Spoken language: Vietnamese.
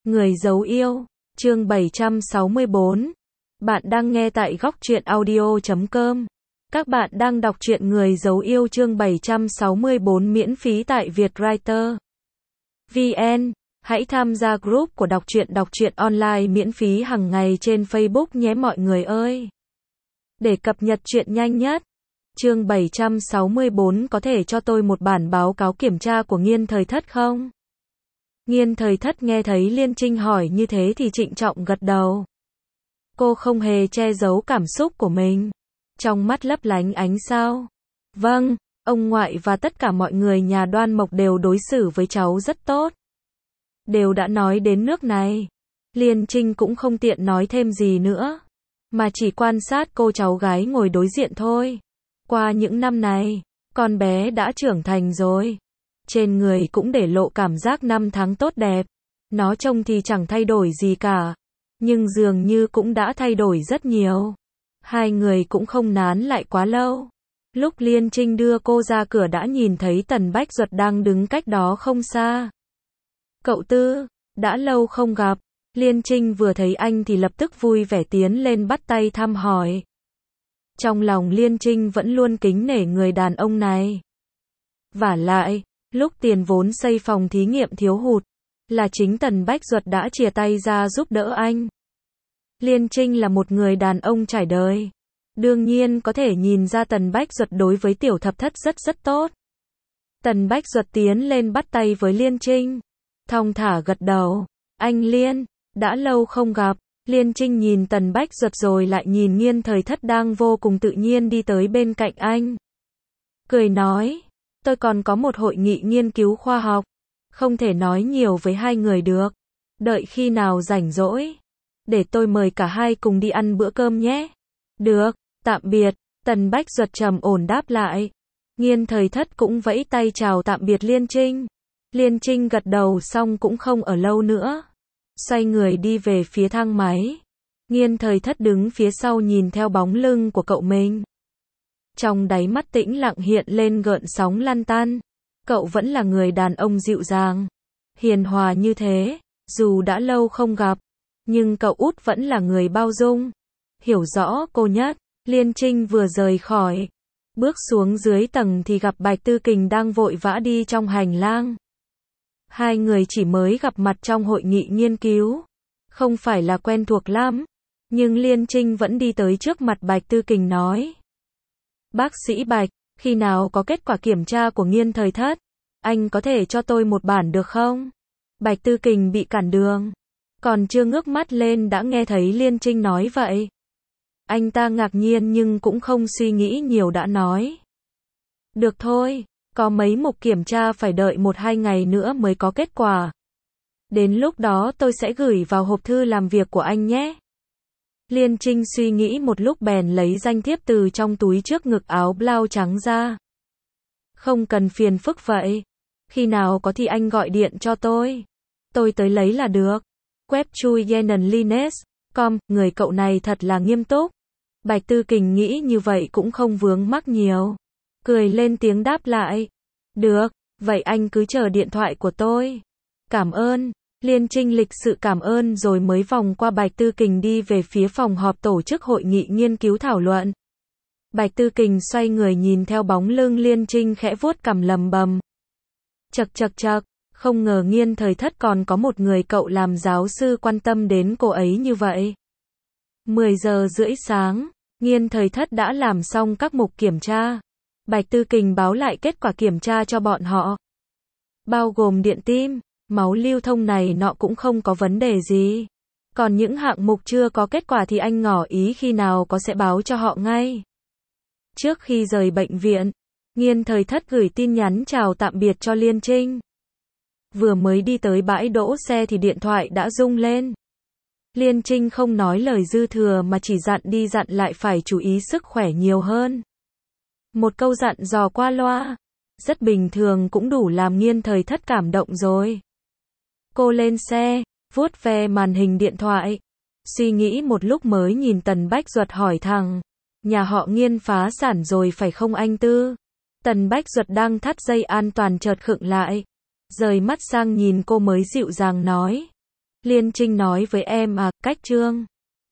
Người giấu yêu, chương 764. Bạn đang nghe tại góc truyện audio.com. Các bạn đang đọc truyện Người giấu yêu chương 764 miễn phí tại Vietwriter VN. Hãy tham gia group của đọc truyện online miễn phí hàng ngày trên Facebook nhé mọi người ơi. Để cập nhật truyện nhanh nhất. Chương 764 có thể cho tôi một bản báo cáo kiểm tra của Nghiên Thời Thất không? Nghiên Thời Thất nghe thấy Liên Trinh hỏi như thế thì trịnh trọng gật đầu. Cô không hề che giấu cảm xúc của mình. Trong mắt lấp lánh ánh sao. Vâng, ông ngoại và tất cả mọi người nhà Đoan Mộc đều đối xử với cháu rất tốt. Đều đã nói đến nước này. Liên Trinh cũng không tiện nói thêm gì nữa. Mà chỉ quan sát cô cháu gái ngồi đối diện thôi. Qua những năm này, con bé đã trưởng thành rồi. Trên người cũng để lộ cảm giác năm tháng tốt đẹp. Nó trông thì chẳng thay đổi gì cả. Nhưng dường như cũng đã thay đổi rất nhiều. Hai người cũng không nán lại quá lâu. Lúc Liên Trinh đưa cô ra cửa đã nhìn thấy Tần Bách Duật đang đứng cách đó không xa. Cậu Tư, đã lâu không gặp. Liên Trinh vừa thấy anh thì lập tức vui vẻ tiến lên bắt tay thăm hỏi. Trong lòng Liên Trinh vẫn luôn kính nể người đàn ông này. Vả lại, lúc tiền vốn xây phòng thí nghiệm thiếu hụt, là chính Tần Bách Duật đã chìa tay ra giúp đỡ anh. Liên Trinh là một người đàn ông trải đời. Đương nhiên có thể nhìn ra Tần Bách Duật đối với Tiểu Thập Thất rất tốt. Tần Bách Duật tiến lên bắt tay với Liên Trinh. Thong thả gật đầu. Anh Liên, đã lâu không gặp. Liên Trinh nhìn Tần Bách Duật rồi lại nhìn Nghiên Thời Thất đang vô cùng tự nhiên đi tới bên cạnh anh. Cười nói, tôi còn có một hội nghị nghiên cứu khoa học. Không thể nói nhiều với hai người được. Đợi khi nào rảnh rỗi. Để tôi mời cả hai cùng đi ăn bữa cơm nhé. Được, tạm biệt. Tần Bách Duật trầm ổn đáp lại. Nghiên Thời Thất cũng vẫy tay chào tạm biệt Liên Trinh. Liên Trinh gật đầu xong cũng không ở lâu nữa. Xoay người đi về phía thang máy. Nghiên Thời Thất đứng phía sau nhìn theo bóng lưng của cậu mình. Trong đáy mắt tĩnh lặng hiện lên gợn sóng lăn tăn. Cậu vẫn là người đàn ông dịu dàng, hiền hòa như thế. Dù đã lâu không gặp, nhưng cậu út vẫn là người bao dung, hiểu rõ cô nhất. Liên Trinh vừa rời khỏi, bước xuống dưới tầng thì gặp Bạch Tư Kình đang vội vã đi trong hành lang. Hai người chỉ mới gặp mặt trong hội nghị nghiên cứu, không phải là quen thuộc lắm, nhưng Liên Trinh vẫn đi tới trước mặt Bạch Tư Kình nói. Bác sĩ Bạch, khi nào có kết quả kiểm tra của Nghiên Thời Thất, anh có thể cho tôi một bản được không? Bạch Tư Kình bị cản đường, còn chưa ngước mắt lên đã nghe thấy Liên Trinh nói vậy. Anh ta ngạc nhiên nhưng cũng không suy nghĩ nhiều đã nói. Được thôi, có mấy mục kiểm tra phải đợi 1-2 ngày nữa mới có kết quả. Đến lúc đó tôi sẽ gửi vào hộp thư làm việc của anh nhé. Liên Trinh suy nghĩ một lúc bèn lấy danh thiếp từ trong túi trước ngực áo blau trắng ra. Không cần phiền phức vậy. Khi nào có thì anh gọi điện cho tôi. Tôi tới lấy là được. Web chui yenenlines.com, người cậu này thật là nghiêm túc. Bạch Tư Kình nghĩ như vậy cũng không vướng mắc nhiều. Cười lên tiếng đáp lại. Được, vậy anh cứ chờ điện thoại của tôi. Cảm ơn. Liên Trinh lịch sự cảm ơn rồi mới vòng qua Bạch Tư Kình đi về phía phòng họp tổ chức hội nghị nghiên cứu thảo luận. Bạch Tư Kình xoay người nhìn theo bóng lưng Liên Trinh khẽ vuốt cằm lầm bầm. Chậc, không ngờ Nghiên Thời Thất còn có một người cậu làm giáo sư quan tâm đến cô ấy như vậy. 10 giờ rưỡi sáng, Nghiên Thời Thất đã làm xong các mục kiểm tra. Bạch Tư Kình báo lại kết quả kiểm tra cho bọn họ. Bao gồm điện tim, máu lưu thông này nọ cũng không có vấn đề gì. Còn những hạng mục chưa có kết quả thì anh ngỏ ý khi nào có sẽ báo cho họ ngay. Trước khi rời bệnh viện, Nghiên Thời Thất gửi tin nhắn chào tạm biệt cho Liên Trinh. Vừa mới đi tới bãi đỗ xe thì điện thoại đã rung lên. Liên Trinh không nói lời dư thừa mà chỉ dặn đi dặn lại phải chú ý sức khỏe nhiều hơn. Một câu dặn dò qua loa, rất bình thường cũng đủ làm Nghiên Thời Thất cảm động rồi. Cô lên xe, vuốt ve màn hình điện thoại. Suy nghĩ một lúc mới nhìn Tần Bách Duật hỏi thẳng. Nhà họ Nghiên phá sản rồi phải không anh Tư? Tần Bách Duật đang thắt dây an toàn chợt khựng lại. Rời mắt sang nhìn cô mới dịu dàng nói. Liên Trinh nói với em à, cách Trương